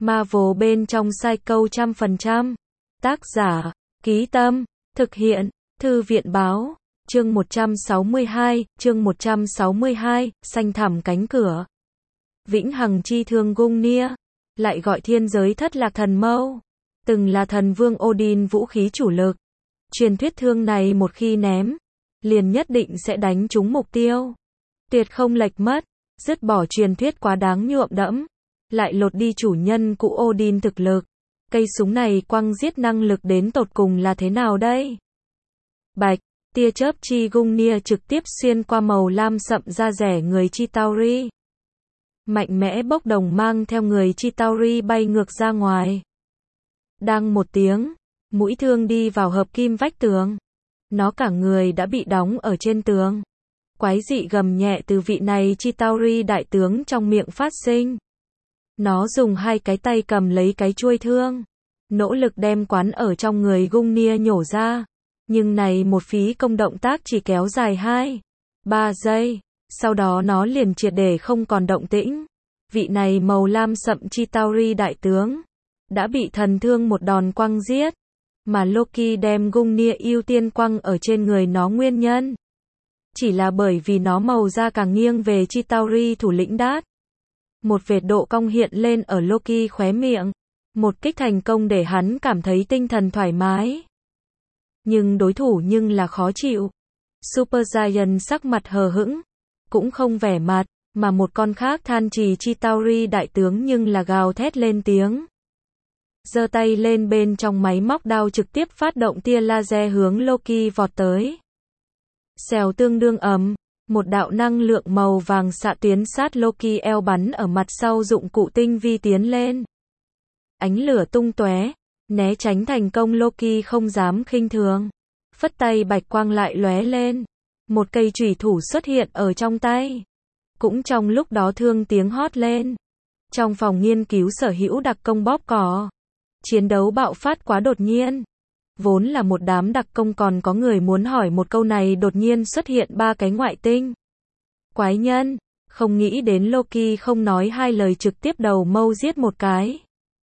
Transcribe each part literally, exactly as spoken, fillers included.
Marvel bên trong sai câu trăm phần trăm. Tác giả, Ký Tâm, thực hiện, Thư viện Báo, chương một trăm sáu mươi hai, chương một trăm sáu mươi hai, xanh thẳm cánh cửa. Vĩnh hằng chi thương Gungnir, lại gọi thiên giới thất lạc thần mâu, từng là thần vương Odin vũ khí chủ lực. Truyền thuyết thương này một khi ném, liền nhất định sẽ đánh trúng mục tiêu. Tuyệt không lệch mất, dứt bỏ truyền thuyết quá đáng nhuộm đẫm, lại lột đi chủ nhân cũ Odin thực lực. Cây súng này quăng giết năng lực đến tột cùng là thế nào đây? Bạch, tia chớp chi Gungnir trực tiếp xuyên qua màu lam sậm da rẻ người Chitauri. Mạnh mẽ bốc đồng mang theo người Chitauri bay ngược ra ngoài. Đang một tiếng, mũi thương đi vào hợp kim vách tường. Nó cả người đã bị đóng ở trên tường. Quái dị gầm nhẹ từ vị này Chitauri đại tướng trong miệng phát sinh. Nó dùng hai cái tay cầm lấy cái chuôi thương, nỗ lực đem quán ở trong người Gungnir nhổ ra. Nhưng này một phí công động tác chỉ kéo dài hai, ba giây, sau đó nó liền triệt để không còn động tĩnh. Vị này màu lam sậm Chitauri đại tướng đã bị thần thương một đòn quăng giết, mà Loki đem Gungnir ưu tiên quăng ở trên người nó nguyên nhân chỉ là bởi vì nó màu da càng nghiêng về Chitauri thủ lĩnh Đát. Một vệt độ cong hiện lên ở Loki khóe miệng, một kích thành công để hắn cảm thấy tinh thần thoải mái. Nhưng đối thủ nhưng là khó chịu. Super Giant sắc mặt hờ hững, cũng không vẻ mặt, mà một con khác than trì Chitauri đại tướng nhưng là gào thét lên tiếng. Giơ tay lên bên trong máy móc đao trực tiếp phát động tia laser hướng Loki vọt tới. Xèo tương đương ầm, một đạo năng lượng màu vàng xạ tuyến sát Loki eo bắn ở mặt sau dụng cụ tinh vi tiến lên. Ánh lửa tung tóe, né tránh thành công Loki không dám khinh thường. Phất tay bạch quang lại lóe lên. Một cây chủy thủ xuất hiện ở trong tay. Cũng trong lúc đó thương tiếng hót lên. Trong phòng nghiên cứu sở hữu đặc công bóp cò. Chiến đấu bạo phát quá đột nhiên. Vốn là một đám đặc công còn có người muốn hỏi một câu này đột nhiên xuất hiện ba cái ngoại tinh. Quái nhân, không nghĩ đến Loki không nói hai lời trực tiếp đầu mâu giết một cái.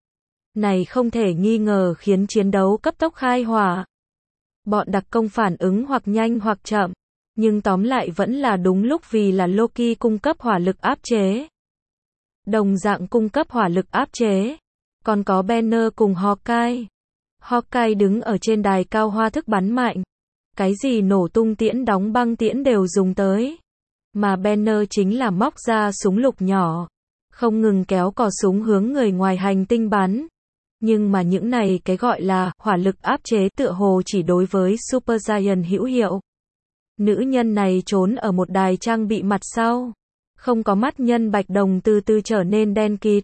Này không thể nghi ngờ khiến chiến đấu cấp tốc khai hỏa. Bọn đặc công phản ứng hoặc nhanh hoặc chậm, nhưng tóm lại vẫn là đúng lúc vì là Loki cung cấp hỏa lực áp chế. Đồng dạng cung cấp hỏa lực áp chế, còn có Banner cùng Hawkeye. Hawkeye đứng ở trên đài cao hoa thức bắn mạnh. Cái gì nổ tung tiễn đóng băng tiễn đều dùng tới. Mà Banner chính là móc ra súng lục nhỏ, không ngừng kéo cò súng hướng người ngoài hành tinh bắn. Nhưng mà những này cái gọi là hỏa lực áp chế tựa hồ chỉ đối với Super Giant hữu hiệu. Nữ nhân này trốn ở một đài trang bị mặt sau. Không có mắt nhân bạch đồng từ từ trở nên đen kịt.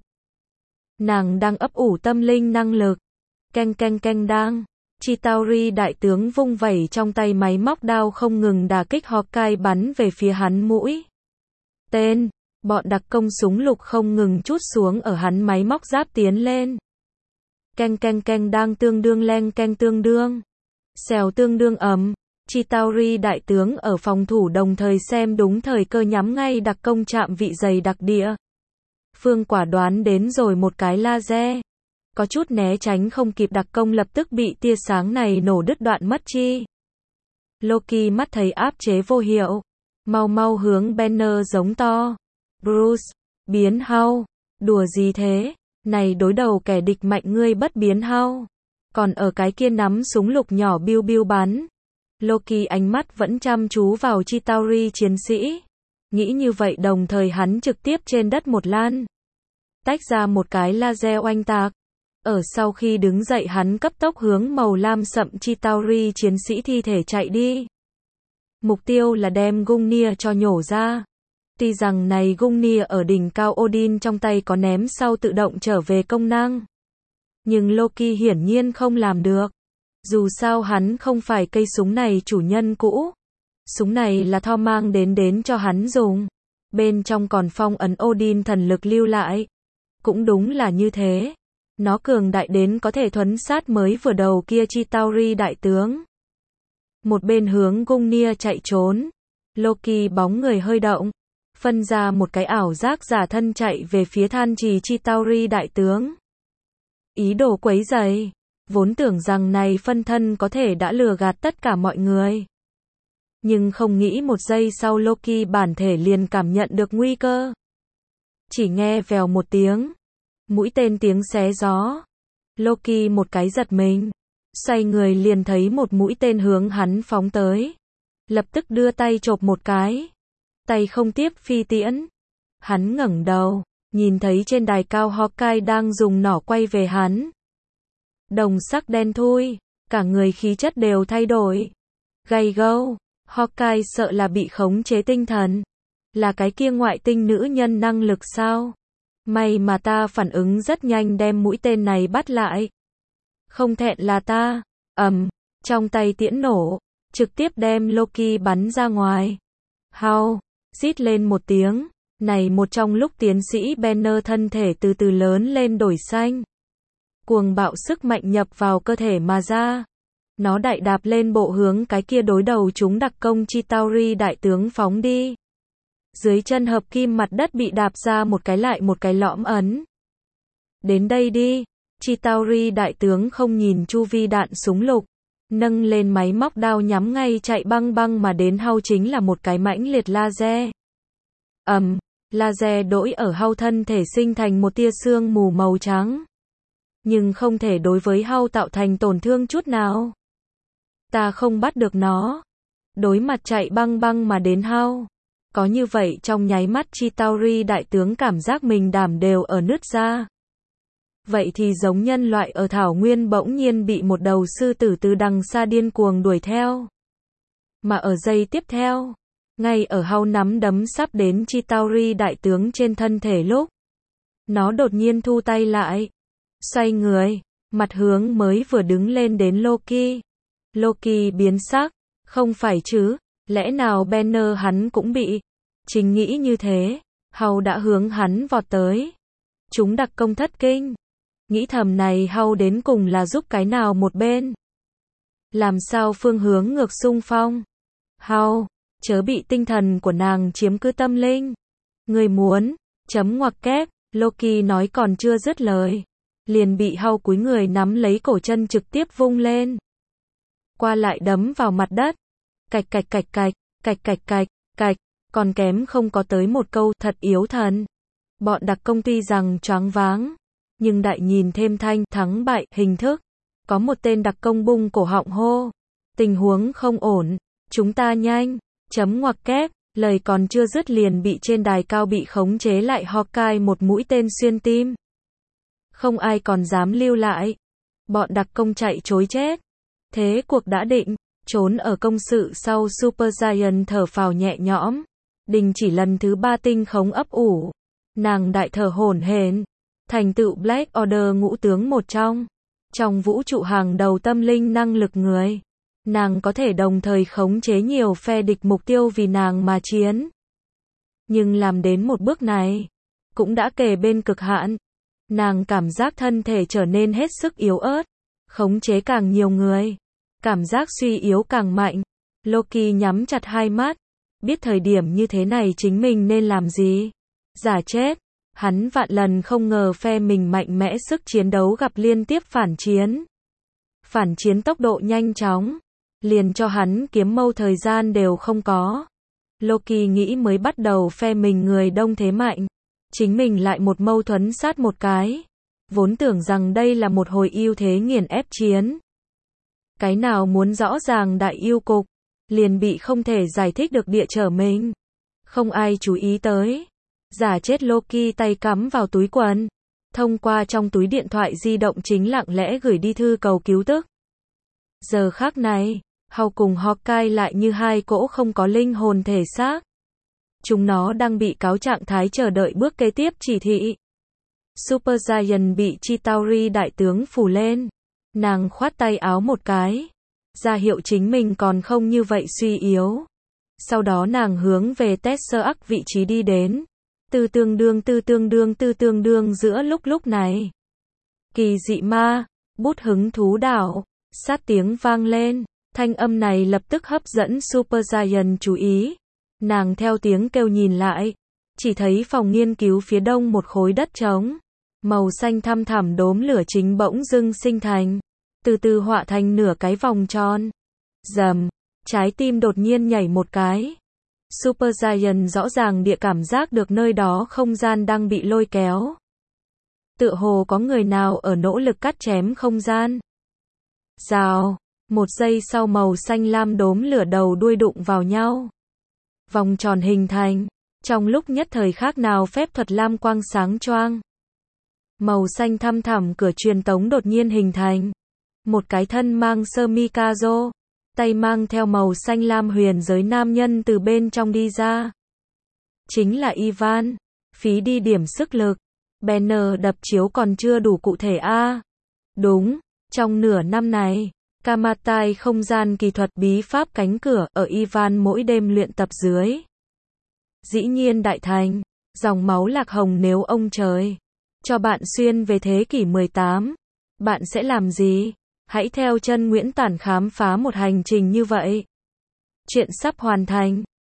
Nàng đang ấp ủ tâm linh năng lực. Canh canh canh đang. Chitauri đại tướng vung vẩy trong tay máy móc đao không ngừng đả kích Hawkeye bắn về phía hắn mũi. Tên. Bọn đặc công súng lục không ngừng trút xuống ở hắn máy móc giáp tiến lên. Canh canh canh đang tương đương leng canh tương đương. Xèo tương đương ầm. Chitauri đại tướng ở phòng thủ đồng thời xem đúng thời cơ nhắm ngay đặc công chạm vị dày đặc địa. Phương quả đoán đến rồi một cái laser. Có chút né tránh không kịp đặc công lập tức bị tia sáng này nổ đứt đoạn mất chi. Loki mắt thấy áp chế vô hiệu. Mau mau hướng Banner giống to. Bruce, biến hao. Đùa gì thế? Này đối đầu kẻ địch mạnh ngươi bất biến hao. Còn ở cái kia nắm súng lục nhỏ biu biu bắn. Loki ánh mắt vẫn chăm chú vào Chitauri chiến sĩ. Nghĩ như vậy đồng thời hắn trực tiếp trên đất một lan. Tách ra một cái laser oanh tạc. Ở sau khi đứng dậy hắn cấp tốc hướng màu lam sậm Chitauri chiến sĩ thi thể chạy đi. Mục tiêu là đem Gungnir cho nhổ ra. Tuy rằng này Gungnir ở đỉnh cao Odin trong tay có ném sau tự động trở về công năng. Nhưng Loki hiển nhiên không làm được. Dù sao hắn không phải cây súng này chủ nhân cũ. Súng này là Thor mang đến đến cho hắn dùng. Bên trong còn phong ấn Odin thần lực lưu lại. Cũng đúng là như thế. Nó cường đại đến có thể thuấn sát mới vừa đầu kia Chitauri đại tướng. Một bên hướng Gungnir chạy trốn. Loki bóng người hơi động. phân ra một cái ảo giác giả thân chạy về phía than trì Chitauri đại tướng. ý đồ quấy rầy. Vốn tưởng rằng này phân thân có thể đã lừa gạt tất cả mọi người. Nhưng không nghĩ một giây sau Loki bản thể liền cảm nhận được nguy cơ. Chỉ nghe vèo một tiếng. Mũi tên tiếng xé gió. Loki một cái giật mình. Xoay người liền thấy một mũi tên hướng hắn phóng tới. Lập tức đưa tay chộp một cái. Tay không tiếp phi tiễn. Hắn ngẩng đầu. Nhìn thấy trên đài cao Hawkeye đang dùng nỏ quay về hắn. Đồng sắc đen thui. Cả người khí chất đều thay đổi. Gay gâu. Hawkeye sợ là bị khống chế tinh thần. Là cái kia ngoại tinh nữ nhân năng lực sao? May mà ta phản ứng rất nhanh đem mũi tên này bắt lại. Không thẹn là ta. Ầm, trong tay tiễn nổ, trực tiếp đem Loki bắn ra ngoài. Hao, rít lên một tiếng. Này một trong lúc tiến sĩ Banner thân thể từ từ lớn lên đổi xanh. Cuồng bạo sức mạnh nhập vào cơ thể mà ra. Nó đại đạp lên bộ hướng cái kia đối đầu chúng đặc công Chitauri đại tướng phóng đi. Dưới chân hợp kim mặt đất bị đạp ra một cái lại một cái lõm ấn. Đến đây đi. Chitauri đại tướng không nhìn chu vi đạn súng lục. Nâng lên máy móc đao nhắm ngay chạy băng băng mà đến Hao chính là một cái mãnh liệt laser. Ầm, laser đỗi ở Hao thân thể sinh thành một tia sương mù màu trắng. Nhưng không thể đối với Hao tạo thành tổn thương chút nào. Ta không bắt được nó. Đối mặt chạy băng băng mà đến Hao. Có như vậy trong nháy mắt Chitauri đại tướng cảm giác mình đảm đều ở nứt ra. Vậy thì giống nhân loại ở thảo nguyên bỗng nhiên bị một đầu sư tử từ đằng xa điên cuồng đuổi theo. Mà ở giây tiếp theo, ngay ở Hao nắm đấm sắp đến Chitauri đại tướng trên thân thể lúc, nó đột nhiên thu tay lại, xoay người, mặt hướng mới vừa đứng lên đến Loki. Loki biến sắc, không phải chứ, lẽ nào Banner hắn cũng bị? Chính nghĩ như thế, Hao đã hướng hắn vọt tới. Chúng đặc công thất kinh. Nghĩ thầm này Hao đến cùng là giúp cái nào một bên? Làm sao phương hướng ngược xung phong? Hao, chớ bị tinh thần của nàng chiếm cứ tâm linh. Người muốn, chấm ngoặc kép, Loki nói còn chưa dứt lời. Liền bị Hao cúi người nắm lấy cổ chân trực tiếp vung lên. Qua lại đấm vào mặt đất. Cạch cạch cạch cạch, cạch cạch cạch, cạch, còn kém không có tới một câu thật yếu thần. Bọn đặc công tuy rằng choáng váng, nhưng đại nhìn thêm thanh thắng bại hình thức. Có một tên đặc công bung cổ họng hô. Tình huống không ổn, chúng ta nhanh, chấm ngoặc kép, lời còn chưa dứt liền bị trên đài cao bị khống chế lại Hawkeye một mũi tên xuyên tim. Không ai còn dám lưu lại. Bọn đặc công chạy trối chết. Thế cuộc đã định, trốn ở công sự sau Super Giant thở phào nhẹ nhõm. Đình chỉ lần thứ ba tinh khống ấp ủ. Nàng đại thở hổn hển. Thành tựu Black Order ngũ tướng một trong. Trong vũ trụ hàng đầu tâm linh năng lực người. Nàng có thể đồng thời khống chế nhiều phe địch mục tiêu vì nàng mà chiến. Nhưng làm đến một bước này, cũng đã kề bên cực hạn. Nàng cảm giác thân thể trở nên hết sức yếu ớt. Khống chế càng nhiều người. Cảm giác suy yếu càng mạnh. Loki nhắm chặt hai mắt. Biết thời điểm như thế này chính mình nên làm gì. Giả chết. Hắn vạn lần không ngờ phe mình mạnh mẽ sức chiến đấu gặp liên tiếp phản chiến. Phản chiến tốc độ nhanh chóng. Liền cho hắn kiếm mâu thời gian đều không có. Loki nghĩ mới bắt đầu phe mình người đông thế mạnh. Chính mình lại một mâu thuẫn sát một cái. Vốn tưởng rằng đây là một hồi ưu thế nghiền ép chiến. Cái nào muốn rõ ràng đại yêu cục. Liền bị không thể giải thích được địa trở mình. Không ai chú ý tới. Giả chết Loki tay cắm vào túi quần. Thông qua trong túi điện thoại di động chính lặng lẽ gửi đi thư cầu cứu tức. Giờ khác này, Hao cùng Hawkeye lại như hai cỗ không có linh hồn thể xác. Chúng nó đang bị cáo trạng thái chờ đợi bước kế tiếp chỉ thị. Super Giant bị Chitauri đại tướng phủ lên. Nàng khoát tay áo một cái. Ra hiệu chính mình còn không như vậy suy yếu. Sau đó nàng hướng về Tesseract vị trí đi đến. Tư tương đương tư tương đương tư tương đương giữa lúc lúc này. Kỳ dị ma, bút hứng thú đảo, sát tiếng vang lên. Thanh âm này lập tức hấp dẫn Super Giant chú ý. Nàng theo tiếng kêu nhìn lại. Chỉ thấy phòng nghiên cứu phía đông một khối đất trống. Màu xanh thăm thẳm đốm lửa chính bỗng dưng sinh thành, từ từ họa thành nửa cái vòng tròn. Rầm, trái tim đột nhiên nhảy một cái. Super Giant rõ ràng địa cảm giác được nơi đó không gian đang bị lôi kéo. Tựa hồ có người nào ở nỗ lực cắt chém không gian. Rào, một giây sau màu xanh lam đốm lửa đầu đuôi đụng vào nhau. Vòng tròn hình thành, trong lúc nhất thời khác nào phép thuật lam quang sáng choang. Màu xanh thăm thẳm cửa truyền tống đột nhiên hình thành. Một cái thân mang sơ mi caro, tay mang theo màu xanh lam huyền giới nam nhân từ bên trong đi ra. Chính là Ivan. Phí đi điểm sức lực. Banner đập chiếu còn chưa đủ cụ thể a. À, đúng, trong nửa năm này, Kamatai không gian kỳ thuật bí pháp cánh cửa ở Ivan mỗi đêm luyện tập dưới. Dĩ nhiên đại thành, dòng máu lạc hồng nếu ông trời cho bạn xuyên về thế kỷ mười tám, bạn sẽ làm gì? Hãy theo chân Nguyễn Tản khám phá một hành trình như vậy. Chuyện sắp hoàn thành.